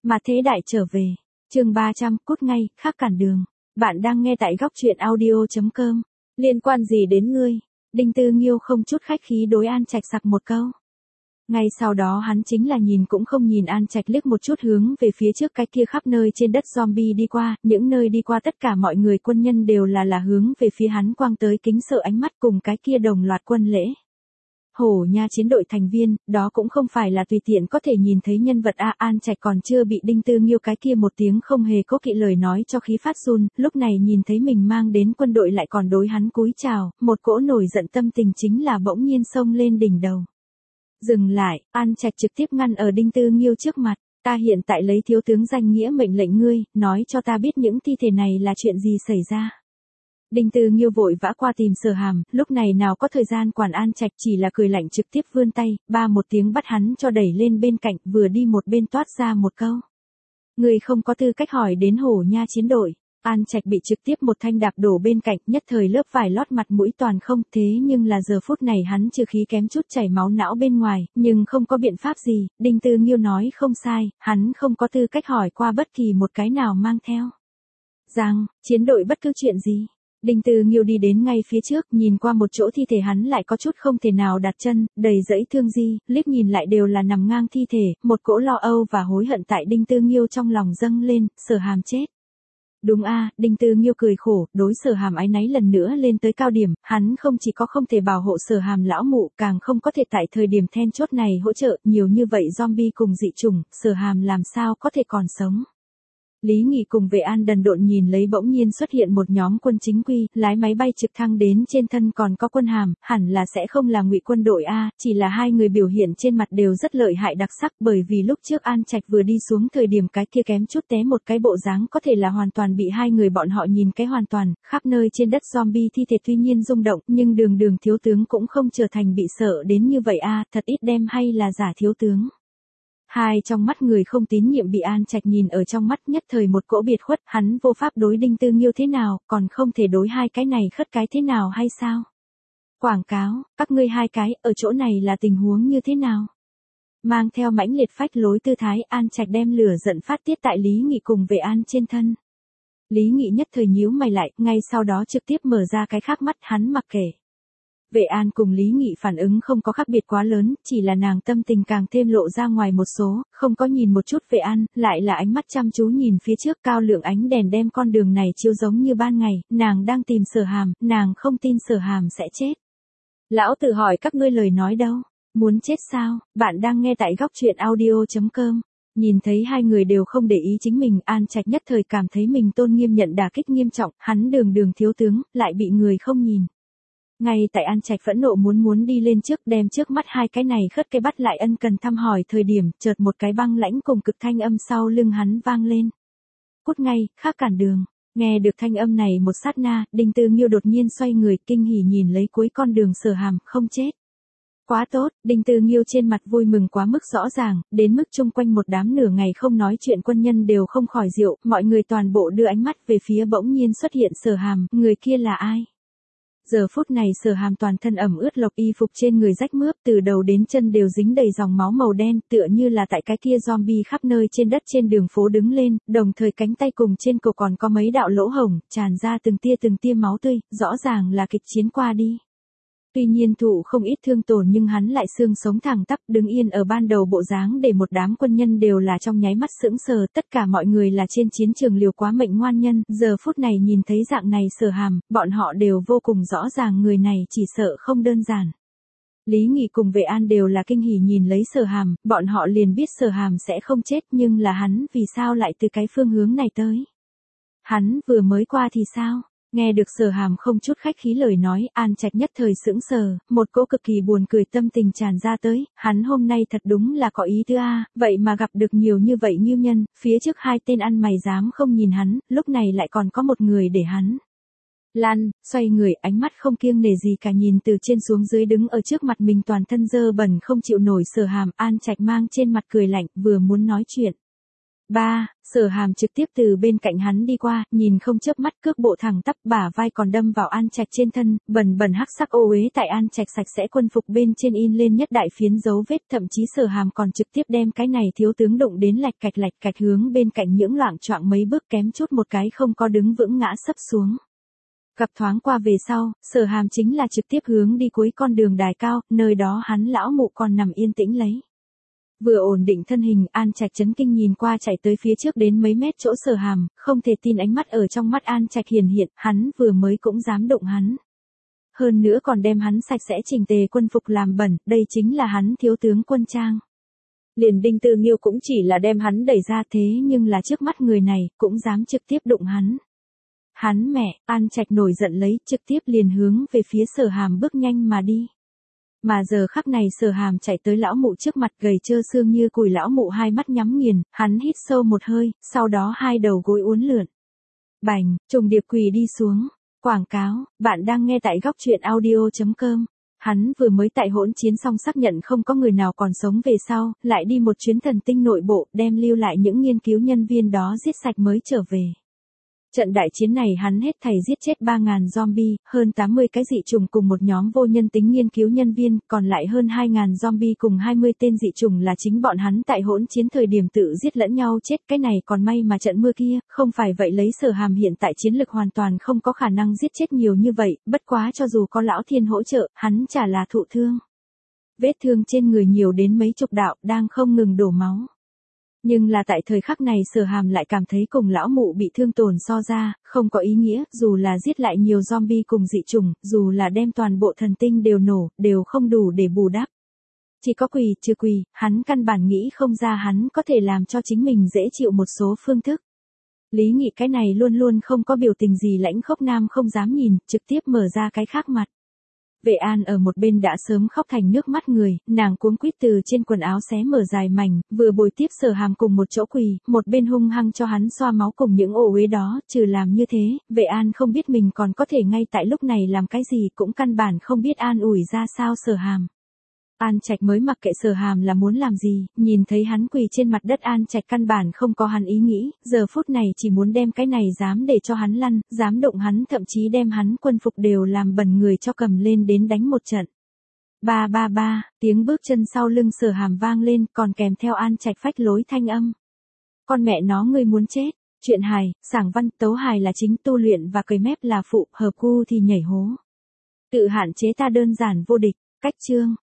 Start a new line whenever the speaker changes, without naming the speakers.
Mà thế đại trở về. Chương 300, cút ngay, khác cản đường. Bạn đang nghe tại góc truyện audio.com. Liên quan gì đến ngươi? Đinh Tư Nghiêu không chút khách khí đối An Trạch sặc một câu. Ngay sau đó hắn chính là nhìn cũng không nhìn An Trạch liếc một chút hướng về phía trước cái kia khắp nơi trên đất zombie đi qua, những nơi đi qua tất cả mọi người quân nhân đều là hướng về phía hắn quang tới kính sợ ánh mắt cùng cái kia đồng loạt quân lễ. Hổ Nha chiến đội thành viên, đó cũng không phải là tùy tiện có thể nhìn thấy nhân vật a. An Trạch còn chưa bị Đinh Tư Nghiêu cái kia một tiếng không hề có kỵ lời nói cho khí phát run, lúc này nhìn thấy mình mang đến quân đội lại còn đối hắn cúi chào, một cỗ nổi giận tâm tình chính là bỗng nhiên xông lên đỉnh đầu. Dừng lại, An Trạch trực tiếp ngăn ở Đinh Tư Nghiêu trước mặt, ta hiện tại lấy thiếu tướng danh nghĩa mệnh lệnh ngươi, nói cho ta biết những thi thể này là chuyện gì xảy ra. Đinh Tư Nghiêu vội vã qua tìm Sở Hàm, lúc này nào có thời gian quản An Trạch, chỉ là cười lạnh trực tiếp vươn tay, ba một tiếng bắt hắn cho đẩy lên bên cạnh, vừa đi một bên toát ra một câu. Người không có tư cách hỏi đến Hổ Nha chiến đội. An Trạch bị trực tiếp một thanh đạp đổ bên cạnh, nhất thời lớp vải lót mặt mũi toàn không, thế nhưng là giờ phút này hắn trừ khí kém chút chảy máu não bên ngoài, nhưng không có biện pháp gì, Đinh Tư Nghiêu nói không sai, hắn không có tư cách hỏi qua bất kỳ một cái nào mang theo. Rằng, chiến đội bất cứ chuyện gì. Đinh Tư Nghiêu đi đến ngay phía trước, nhìn qua một chỗ thi thể hắn lại có chút không thể nào đặt chân, đầy dẫy thương di, liếc nhìn lại đều là nằm ngang thi thể, một cỗ lo âu và hối hận tại Đinh Tư Nghiêu trong lòng dâng lên, Sở Hàm chết. Đúng a, Đinh Tư Nghiêu cười khổ, đối Sở Hàm áy náy lần nữa lên tới cao điểm, hắn không chỉ có không thể bảo hộ Sở Hàm lão mụ, càng không có thể tại thời điểm then chốt này hỗ trợ, nhiều như vậy zombie cùng dị chủng, Sở Hàm làm sao có thể còn sống. Lý Nghị cùng Vệ An đần độn nhìn lấy bỗng nhiên xuất hiện một nhóm quân chính quy, lái máy bay trực thăng đến trên thân còn có quân hàm, hẳn là sẽ không là ngụy quân đội a, chỉ là hai người biểu hiện trên mặt đều rất lợi hại đặc sắc, bởi vì lúc trước An Trạch vừa đi xuống thời điểm cái kia kém chút té một cái bộ dáng có thể là hoàn toàn bị hai người bọn họ nhìn cái hoàn toàn, khắp nơi trên đất zombie thi thể tuy nhiên rung động, nhưng đường thiếu tướng cũng không trở thành bị sợ đến như vậy a, thật ít đem hay là giả thiếu tướng. Hai trong mắt người không tín nhiệm bị An Trạch nhìn ở trong mắt nhất thời một cỗ biệt khuất, hắn vô pháp đối Đinh Tư Nghiêu thế nào, còn không thể đối hai cái này khất cái thế nào hay sao? Quảng cáo, các ngươi hai cái, ở chỗ này là tình huống như thế nào? Mang theo mãnh liệt phách lối tư thái, An Trạch đem lửa giận phát tiết tại Lý Nghị cùng Vệ An trên thân. Lý Nghị nhất thời nhíu mày lại, ngay sau đó trực tiếp mở ra cái khác mắt hắn mặc kệ. Vệ An cùng Lý Nghị phản ứng không có khác biệt quá lớn, chỉ là nàng tâm tình càng thêm lộ ra ngoài một số, không có nhìn một chút Vệ An, lại là ánh mắt chăm chú nhìn phía trước, cao lượng ánh đèn đem con đường này chiếu giống như ban ngày, nàng đang tìm Sở Hàm, nàng không tin Sở Hàm sẽ chết. Lão tự hỏi các ngươi lời nói đâu, muốn chết sao? Bạn đang nghe tại góc truyện audio.com. Nhìn thấy hai người đều không để ý chính mình, An Trạch nhất thời cảm thấy mình tôn nghiêm nhận đả kích nghiêm trọng, hắn đường thiếu tướng, lại bị người không nhìn. Ngay tại An Trạch phẫn nộ muốn đi lên trước đem trước mắt hai cái này khất cái bắt lại ân cần thăm hỏi thời điểm, chợt một cái băng lãnh cùng cực thanh âm sau lưng hắn vang lên. Cút ngay, khác cản đường. Nghe được thanh âm này một sát na, Đinh Tư Nghiêu đột nhiên xoay người kinh hỉ nhìn lấy cuối con đường Sở Hàm, không chết. Quá tốt, Đinh Tư Nghiêu trên mặt vui mừng quá mức rõ ràng, đến mức chung quanh một đám nửa ngày không nói chuyện quân nhân đều không khỏi rượu, mọi người toàn bộ đưa ánh mắt về phía bỗng nhiên xuất hiện Sở Hàm, người kia là ai? Giờ phút này Sở Hàm toàn thân ẩm ướt lộc, y phục trên người rách mướp, từ đầu đến chân đều dính đầy dòng máu màu đen, tựa như là tại cái kia zombie khắp nơi trên đất trên đường phố đứng lên, đồng thời cánh tay cùng trên cổ còn có mấy đạo lỗ hổng, tràn ra từng tia máu tươi, rõ ràng là kịch chiến qua đi. Tuy nhiên thụ không ít thương tổn nhưng hắn lại xương sống thẳng tắp đứng yên ở ban đầu bộ dáng để một đám quân nhân đều là trong nháy mắt sững sờ, tất cả mọi người là trên chiến trường liều quá mệnh ngoan nhân, giờ phút này nhìn thấy dạng này Sở Hàm, bọn họ đều vô cùng rõ ràng người này chỉ sợ không đơn giản. Lý Nghị cùng Vệ An đều là kinh hỉ nhìn lấy Sở Hàm, bọn họ liền biết Sở Hàm sẽ không chết nhưng là hắn vì sao lại từ cái phương hướng này tới. Hắn vừa mới qua thì sao? Nghe được Sở Hàm không chút khách khí lời nói, An Trạch nhất thời sững sờ, một cỗ cực kỳ buồn cười tâm tình tràn ra tới, hắn hôm nay thật đúng là có ý tứ a, vậy mà gặp được nhiều như vậy nghiêu nhân, phía trước hai tên ăn mày dám không nhìn hắn, lúc này lại còn có một người để hắn. Lan, xoay người, ánh mắt không kiêng nể gì cả nhìn từ trên xuống dưới đứng ở trước mặt mình toàn thân dơ bẩn không chịu nổi Sở Hàm, An Trạch mang trên mặt cười lạnh, vừa muốn nói chuyện. Ba, Sở Hàm trực tiếp từ bên cạnh hắn đi qua, nhìn không chớp mắt, cước bộ thẳng tắp, bả vai còn đâm vào An Trạch trên thân, bần bần hắc sắc ô uế tại An Trạch sạch sẽ quân phục bên trên in lên nhất đại phiến dấu vết, thậm chí Sở Hàm còn trực tiếp đem cái này thiếu tướng đụng đến lạch cạch hướng bên cạnh những loạng choạng mấy bước, kém chút một cái không có đứng vững ngã sấp xuống. Gặp thoáng qua về sau, Sở Hàm chính là trực tiếp hướng đi cuối con đường đài cao, nơi đó hắn lão mụ còn nằm yên tĩnh lấy. Vừa ổn định thân hình, An Trạch chấn kinh nhìn qua chạy tới phía trước đến mấy mét chỗ Sở Hàm, không thể tin ánh mắt ở trong mắt An Trạch hiển hiện, hắn vừa mới cũng dám đụng hắn. Hơn nữa còn đem hắn sạch sẽ chỉnh tề quân phục làm bẩn, đây chính là hắn thiếu tướng quân trang. Liền Đinh Tư Nghiêu cũng chỉ là đem hắn đẩy ra, thế nhưng là trước mắt người này, cũng dám trực tiếp đụng hắn. Hắn mẹ, An Trạch nổi giận lấy, trực tiếp liền hướng về phía Sở Hàm bước nhanh mà đi. Mà giờ khắc này Sở Hàm chạy tới lão mụ trước mặt, gầy trơ xương như cùi, lão mụ hai mắt nhắm nghiền, hắn hít sâu một hơi, sau đó hai đầu gối uốn lượn. Bành, trùng điệp quỳ đi xuống. Quảng cáo, bạn đang nghe tại góc truyện audio.com. Hắn vừa mới tại hỗn chiến xong xác nhận không có người nào còn sống về sau, lại đi một chuyến thần tinh nội bộ, đem lưu lại những nghiên cứu nhân viên đó giết sạch mới trở về. Trận đại chiến này hắn hết thảy giết chết 3.000 zombie, hơn 80 cái dị chủng cùng một nhóm vô nhân tính nghiên cứu nhân viên, còn lại hơn 2.000 zombie cùng 20 tên dị chủng là chính bọn hắn tại hỗn chiến thời điểm tự giết lẫn nhau chết. Cái này còn may mà trận mưa kia, không phải vậy lấy Sở Hàm hiện tại chiến lực hoàn toàn không có khả năng giết chết nhiều như vậy, bất quá cho dù có lão thiên hỗ trợ, hắn chả là thụ thương. Vết thương trên người nhiều đến mấy chục đạo, đang không ngừng đổ máu. Nhưng là tại thời khắc này Sở Hàm lại cảm thấy cùng lão mụ bị thương tổn so ra, không có ý nghĩa, dù là giết lại nhiều zombie cùng dị chủng, dù là đem toàn bộ thần tinh đều nổ, đều không đủ để bù đắp. Chỉ có quỳ trừ quỳ, hắn căn bản nghĩ không ra hắn có thể làm cho chính mình dễ chịu một số phương thức. Lý Nghị cái này luôn luôn không có biểu tình gì lãnh khốc nam không dám nhìn, trực tiếp mở ra cái khác mặt. Vệ An ở một bên đã sớm khóc thành nước mắt người, nàng cuống quýt từ trên quần áo xé mở dài mảnh, vừa bồi tiếp Sở Hàm cùng một chỗ quỳ, một bên hung hăng cho hắn xoa máu cùng những ổ uế đó, trừ làm như thế, Vệ An không biết mình còn có thể ngay tại lúc này làm cái gì, cũng căn bản không biết an ủi ra sao Sở Hàm. An Trạch mới mặc kệ Sở Hàm là muốn làm gì, nhìn thấy hắn quỳ trên mặt đất, An Trạch căn bản không có hắn ý nghĩ, giờ phút này chỉ muốn đem cái này dám để cho hắn lăn, dám động hắn, thậm chí đem hắn quân phục đều làm bẩn người cho cầm lên đến đánh một trận. Ba ba ba, tiếng bước chân sau lưng Sở Hàm vang lên, còn kèm theo An Trạch phách lối thanh âm. Con mẹ nó ngươi muốn chết, chuyện hài, sảng văn, tấu hài là chính, tu luyện và cười mép là phụ, hợp cu thì nhảy hố. Tự hạn chế ta đơn giản vô địch, cách chương.